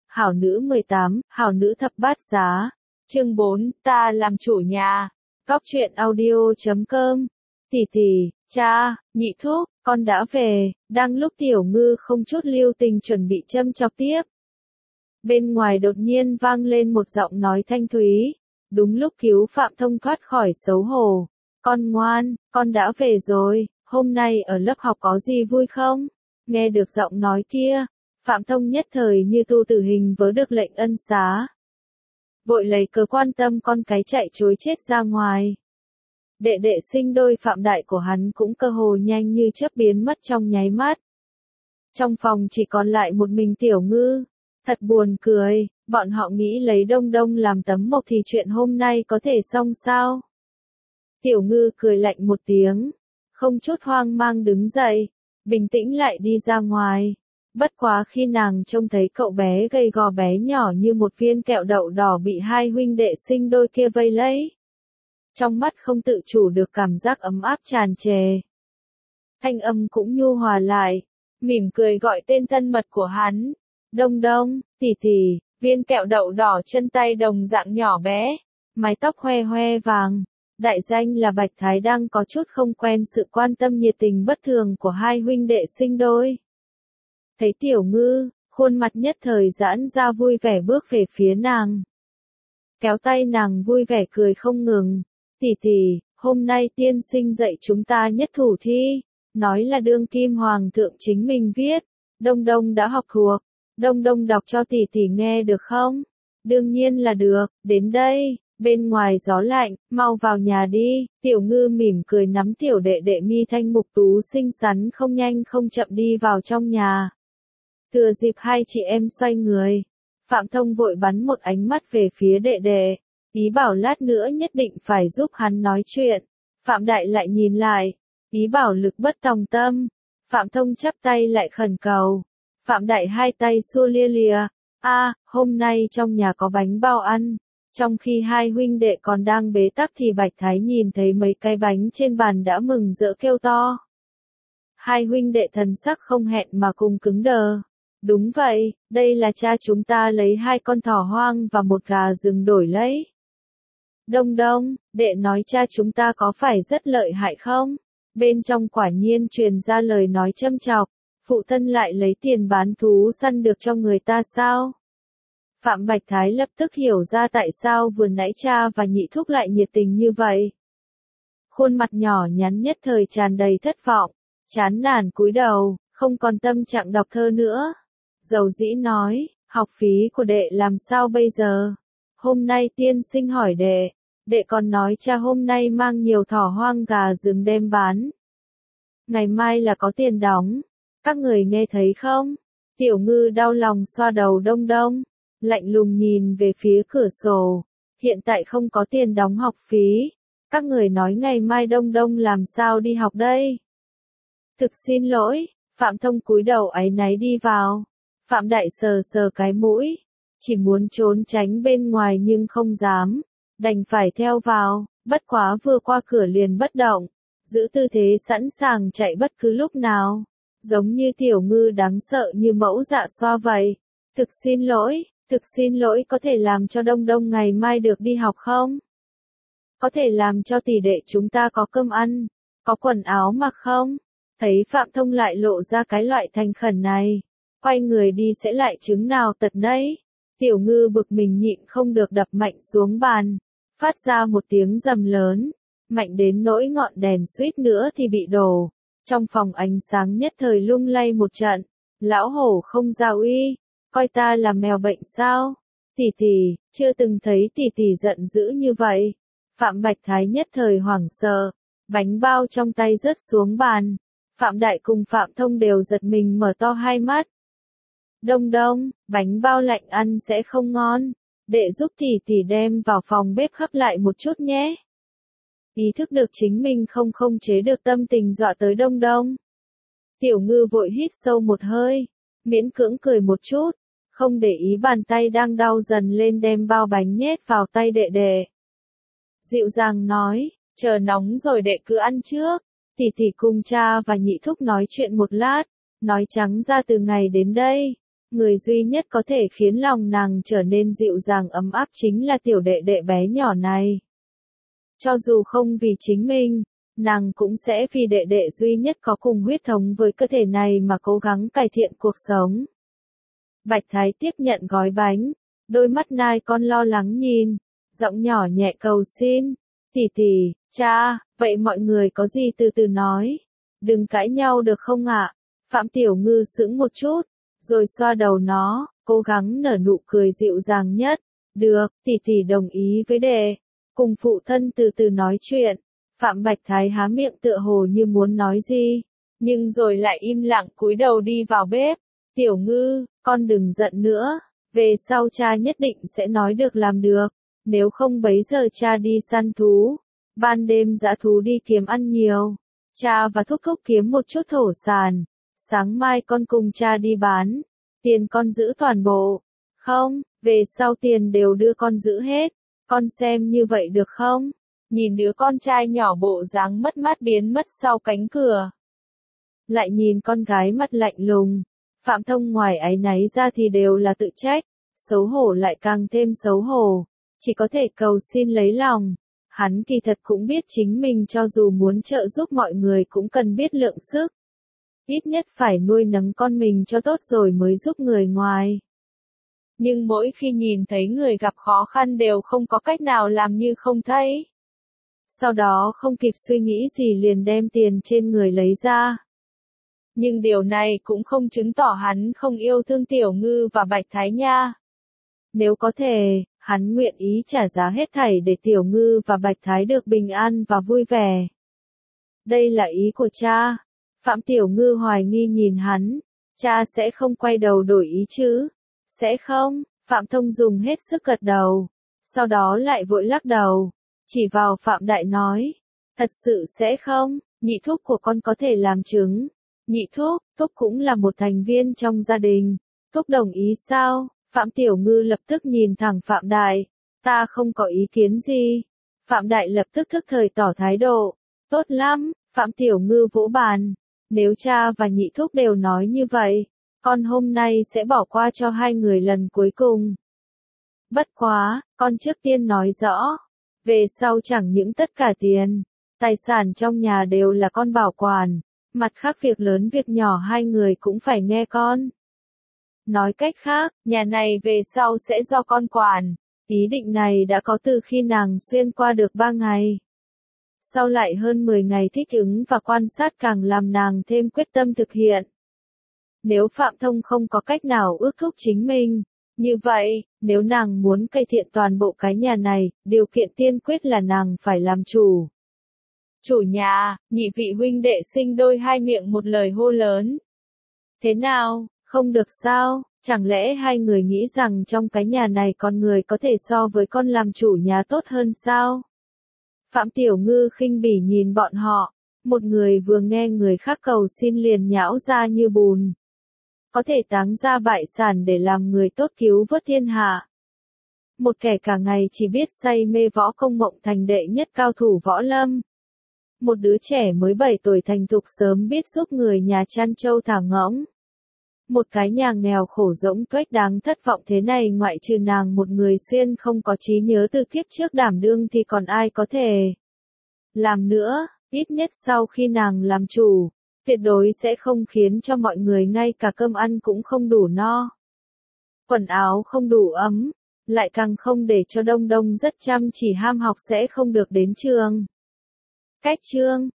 Hảo nữ 18, hảo nữ thập bát giá. Chương 4, ta làm chủ nhà. Góc truyện audio.com. Tỷ tỷ, cha, nhị thúc, con đã về. Đang lúc Tiểu Ngư không chút lưu tình chuẩn bị châm chọc tiếp. Bên ngoài đột nhiên vang lên một giọng nói thanh thúy. Đúng lúc cứu Phạm Thông thoát khỏi xấu hổ. Con ngoan, con đã về rồi, hôm nay ở lớp học có gì vui không? Nghe được giọng nói kia, Phạm Thông nhất thời như tu tử hình vớ được lệnh ân xá. Vội lấy cớ quan tâm con cái chạy trối chết ra ngoài. Đệ đệ sinh đôi Phạm Đại của hắn cũng cơ hồ nhanh như chớp biến mất trong nháy mắt. Trong phòng chỉ còn lại một mình Tiểu Ngư. Thật buồn cười, bọn họ nghĩ lấy Đông Đông làm tấm mộc thì chuyện hôm nay có thể xong sao? Tiểu Ngư cười lạnh một tiếng, không chút hoang mang đứng dậy, bình tĩnh lại đi ra ngoài. Bất quá khi nàng trông thấy cậu bé gầy gò bé nhỏ như một viên kẹo đậu đỏ bị hai huynh đệ sinh đôi kia vây lấy. Trong mắt không tự chủ được cảm giác ấm áp tràn trề. Thanh âm cũng nhu hòa lại, mỉm cười gọi tên thân mật của hắn. Đông Đông, tỷ tỷ, viên kẹo đậu đỏ chân tay đồng dạng nhỏ bé, mái tóc hoe hoe vàng. Đại danh là Bạch Thái đang có chút không quen sự quan tâm nhiệt tình bất thường của hai huynh đệ sinh đôi. Thấy Tiểu Ngư, khuôn mặt nhất thời giãn ra vui vẻ bước về phía nàng. Kéo tay nàng vui vẻ cười không ngừng. Tỷ tỷ, hôm nay tiên sinh dạy chúng ta nhất thủ thi, nói là đương kim hoàng thượng chính mình viết. Đông Đông đã học thuộc. Đông Đông đọc cho tỷ tỷ nghe được không? Đương nhiên là được, đến đây. Bên ngoài gió lạnh, mau vào nhà đi. Tiểu Ngư mỉm cười nắm tiểu đệ đệ mi thanh mục tú xinh xắn không nhanh không chậm đi vào trong nhà. Thừa dịp hai chị em xoay người, Phạm Thông vội bắn một ánh mắt về phía đệ đệ, ý bảo lát nữa nhất định phải giúp hắn nói chuyện. Phạm Đại lại nhìn lại, ý bảo lực bất tòng tâm. Phạm Thông chắp tay lại khẩn cầu. Phạm Đại hai tay xua lia lìa. Hôm nay trong nhà có bánh bao ăn. Trong khi hai huynh đệ còn đang bế tắc thì Bạch Thái nhìn thấy mấy cái bánh trên bàn đã mừng rỡ kêu to. Hai huynh đệ thần sắc không hẹn mà cùng cứng đờ. Đúng vậy, đây là cha chúng ta lấy hai con thỏ hoang và một gà rừng đổi lấy. Đông Đông, đệ nói cha chúng ta có phải rất lợi hại không? Bên trong quả nhiên truyền ra lời nói châm chọc, phụ thân lại lấy tiền bán thú săn được cho người ta sao? Phạm Bạch Thái lập tức hiểu ra tại sao vừa nãy cha và nhị thúc lại nhiệt tình như vậy. Khuôn mặt nhỏ nhắn nhất thời tràn đầy thất vọng, chán nản cúi đầu, không còn tâm trạng đọc thơ nữa. Dầu dĩ nói, học phí của đệ làm sao bây giờ? Hôm nay tiên sinh hỏi đệ còn nói cha hôm nay mang nhiều thỏ hoang gà rừng đem bán. Ngày mai là có tiền đóng, các người nghe thấy không? Tiểu Ngư đau lòng xoa đầu Đông Đông, lạnh lùng nhìn về phía cửa sổ. Hiện tại không có tiền đóng học phí, các người nói ngày mai Đông Đông làm sao đi học đây? Thực xin lỗi, Phạm Thông cúi đầu áy náy đi vào. Phạm Đại sờ sờ cái mũi, chỉ muốn trốn tránh bên ngoài nhưng không dám, đành phải theo vào, bất quá vừa qua cửa liền bất động, giữ tư thế sẵn sàng chạy bất cứ lúc nào, giống như Tiểu Ngư đáng sợ như mẫu dạ xoa vậy. Thực xin lỗi có thể làm cho Đông Đông ngày mai được đi học không? Có thể làm cho tỷ đệ chúng ta có cơm ăn, có quần áo mặc không? Thấy Phạm Thông lại lộ ra cái loại thành khẩn này, quay người đi sẽ lại chứng nào tật nấy. Tiểu Ngư bực mình nhịn không được đập mạnh xuống bàn, phát ra một tiếng rầm lớn, mạnh đến nỗi ngọn đèn suýt nữa thì bị đổ. Trong phòng ánh sáng nhất thời lung lay một trận. Lão hổ không giao uy, coi ta là mèo bệnh sao? Tỷ tỷ, chưa từng thấy tỷ tỷ giận dữ như vậy. Phạm Bạch Thái nhất thời hoảng sợ, bánh bao trong tay rớt xuống bàn. Phạm Đại cùng Phạm Thông đều giật mình mở to hai mắt. Đông Đông, bánh bao lạnh ăn sẽ không ngon, đệ giúp tỷ tỷ đem vào phòng bếp hấp lại một chút nhé. Ý thức được chính mình không chế được tâm tình dọa tới Đông Đông. Tiểu Ngư vội hít sâu một hơi, miễn cưỡng cười một chút, không để ý bàn tay đang đau dần lên đem bao bánh nhét vào tay đệ đệ. Dịu dàng nói, chờ nóng rồi đệ cứ ăn trước, tỷ tỷ cùng cha và nhị thúc nói chuyện một lát, nói trắng ra từ ngày đến đây, Người duy nhất có thể khiến lòng nàng trở nên dịu dàng ấm áp chính là tiểu đệ đệ bé nhỏ này. Cho dù không vì chính mình, nàng cũng sẽ vì đệ đệ duy nhất có cùng huyết thống với cơ thể này mà cố gắng cải thiện cuộc sống. Bạch Thái tiếp nhận gói bánh, đôi mắt nai con lo lắng nhìn, giọng nhỏ nhẹ cầu xin, tỷ tỷ, cha, vậy mọi người có gì từ từ nói, đừng cãi nhau được không ạ? Phạm Tiểu Ngư sững một chút, rồi xoa đầu nó, cố gắng nở nụ cười dịu dàng nhất, được, tỷ tỷ đồng ý với đệ, cùng phụ thân từ từ nói chuyện. Phạm Bạch Thái há miệng tựa hồ như muốn nói gì, nhưng rồi lại im lặng cúi đầu đi vào bếp. Tiểu Ngư, con đừng giận nữa, về sau cha nhất định sẽ nói được làm được, nếu không bấy giờ cha đi săn thú, ban đêm dã thú đi kiếm ăn nhiều, cha và thúc thúc kiếm một chút thổ sản, sáng mai con cùng cha đi bán, tiền con giữ toàn bộ, không, về sau tiền đều đưa con giữ hết, con xem như vậy được không? Nhìn đứa con trai nhỏ bộ dáng mất mát biến mất sau cánh cửa. Lại nhìn con gái mặt lạnh lùng, Phạm Thông ngoài áy náy ra thì đều là tự trách, xấu hổ lại càng thêm xấu hổ, chỉ có thể cầu xin lấy lòng. Hắn kỳ thật cũng biết chính mình cho dù muốn trợ giúp mọi người cũng cần biết lượng sức. Ít nhất phải nuôi nấng con mình cho tốt rồi mới giúp người ngoài. Nhưng mỗi khi nhìn thấy người gặp khó khăn đều không có cách nào làm như không thấy. Sau đó không kịp suy nghĩ gì liền đem tiền trên người lấy ra. Nhưng điều này cũng không chứng tỏ hắn không yêu thương Tiểu Ngư và Bạch Thái nha. Nếu có thể, hắn nguyện ý trả giá hết thảy để Tiểu Ngư và Bạch Thái được bình an và vui vẻ. Đây là ý của cha. Phạm Tiểu Ngư hoài nghi nhìn hắn. Cha sẽ không quay đầu đổi ý chứ? Sẽ không, Phạm Thông dùng hết sức gật đầu. Sau đó lại vội lắc đầu. Chỉ vào Phạm Đại nói. Thật sự sẽ không, nhị thúc của con có thể làm chứng. Nhị thúc, thúc cũng là một thành viên trong gia đình. Thúc đồng ý sao? Phạm Tiểu Ngư lập tức nhìn thẳng Phạm Đại. Ta không có ý kiến gì. Phạm Đại lập tức thức thời tỏ thái độ. Tốt lắm, Phạm Tiểu Ngư vỗ bàn. Nếu cha và nhị thúc đều nói như vậy, con hôm nay sẽ bỏ qua cho hai người lần cuối cùng. Bất quá, con trước tiên nói rõ. Về sau chẳng những tất cả tiền, tài sản trong nhà đều là con bảo quản. Mặt khác việc lớn việc nhỏ hai người cũng phải nghe con. Nói cách khác, nhà này về sau sẽ do con quản. Ý định này đã có từ khi nàng xuyên qua được 3 ngày. Sau lại hơn 10 ngày thích ứng và quan sát càng làm nàng thêm quyết tâm thực hiện. Nếu Phạm Thông không có cách nào ước thúc chính mình, như vậy, nếu nàng muốn cải thiện toàn bộ cái nhà này, điều kiện tiên quyết là nàng phải làm chủ. Chủ nhà, nhị vị huynh đệ sinh đôi hai miệng một lời hô lớn. Thế nào, không được sao, chẳng lẽ hai người nghĩ rằng trong cái nhà này con người có thể so với con làm chủ nhà tốt hơn sao? Phạm Tiểu Ngư khinh bỉ nhìn bọn họ, một người vừa nghe người khác cầu xin liền nhão ra như bùn. Có thể táng ra bại sản để làm người tốt cứu vớt thiên hạ. Một kẻ cả ngày chỉ biết say mê võ công mộng thành đệ nhất cao thủ võ lâm. Một đứa trẻ mới 7 tuổi thành thục sớm biết giúp người nhà chăn trâu thả ngỗng. Một cái nhà nghèo khổ rỗng tuếch đáng thất vọng thế này ngoại trừ nàng một người xuyên không có trí nhớ từ kiếp trước đảm đương thì còn ai có thể làm nữa, ít nhất sau khi nàng làm chủ, tuyệt đối sẽ không khiến cho mọi người ngay cả cơm ăn cũng không đủ no. Quần áo không đủ ấm, lại càng không để cho Đông Đông rất chăm chỉ ham học sẽ không được đến trường. Cách chương